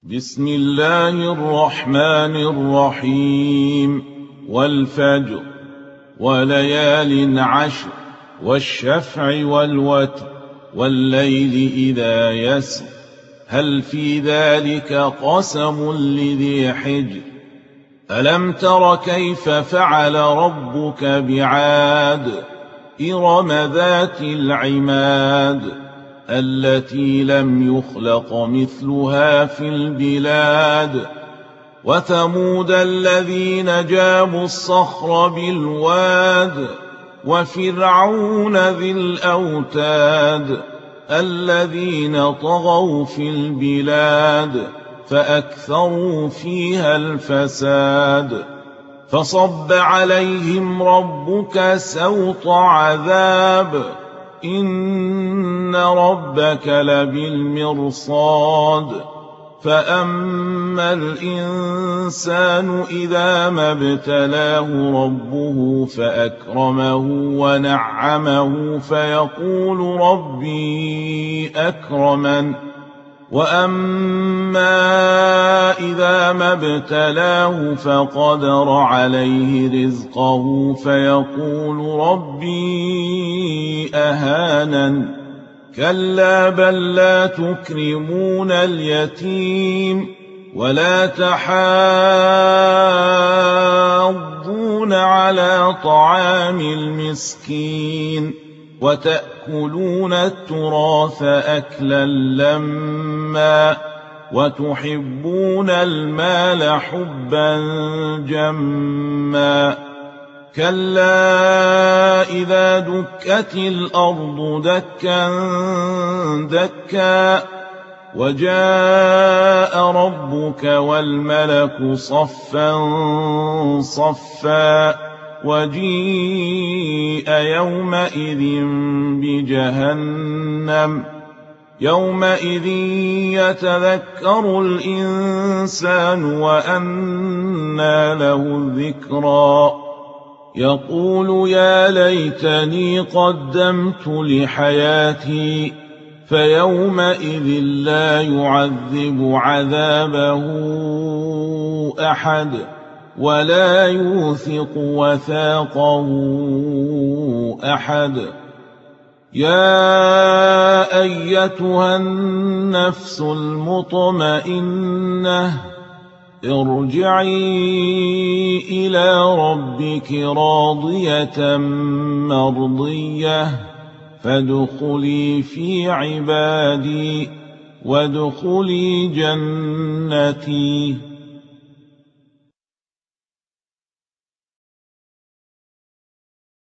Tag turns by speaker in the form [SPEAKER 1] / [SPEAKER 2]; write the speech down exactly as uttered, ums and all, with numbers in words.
[SPEAKER 1] بسم الله الرحمن الرحيم والفجر وليال عشر والشفع والوتر والليل إذا يسر هل في ذلك قسم لذي حجر ألم تر كيف فعل ربك بعاد إرم ذات العماد التي لم يخلق مثلها في البلاد وثمود الذين جابوا الصخر بالواد وفرعون ذي الأوتاد الذين طغوا في البلاد فأكثروا فيها الفساد فصب عليهم ربك سوط عذاب إن ربك لبالمرصاد فأما الإنسان إذا ما ابتلاه ربه فأكرمه ونعمه فيقول ربي أكرمن وأما إذا ما ابتلاه فقدر عليه رزقه فيقول ربي أهانن كلا بل لا تكرمون اليتيم ولا تحاضون على طعام المسكين وتأكلون التراث أكلا لما وتحبون المال حبا جما كلا إذا دكت الأرض دكا دكا وجاء ربك والملك صفا صفا وجيء يومئذ بجهنم يومئذ يتذكر الإنسان وأنى له الذكرى يقول يا ليتني قدمت لحياتي فيومئذ لا يعذب عذابه أحد ولا يوثق وثاقه أحد يا أيتها النفس المطمئنة ارجعي إلى ربك راضية مرضية فادخلي في عبادي وادخلي جنتي.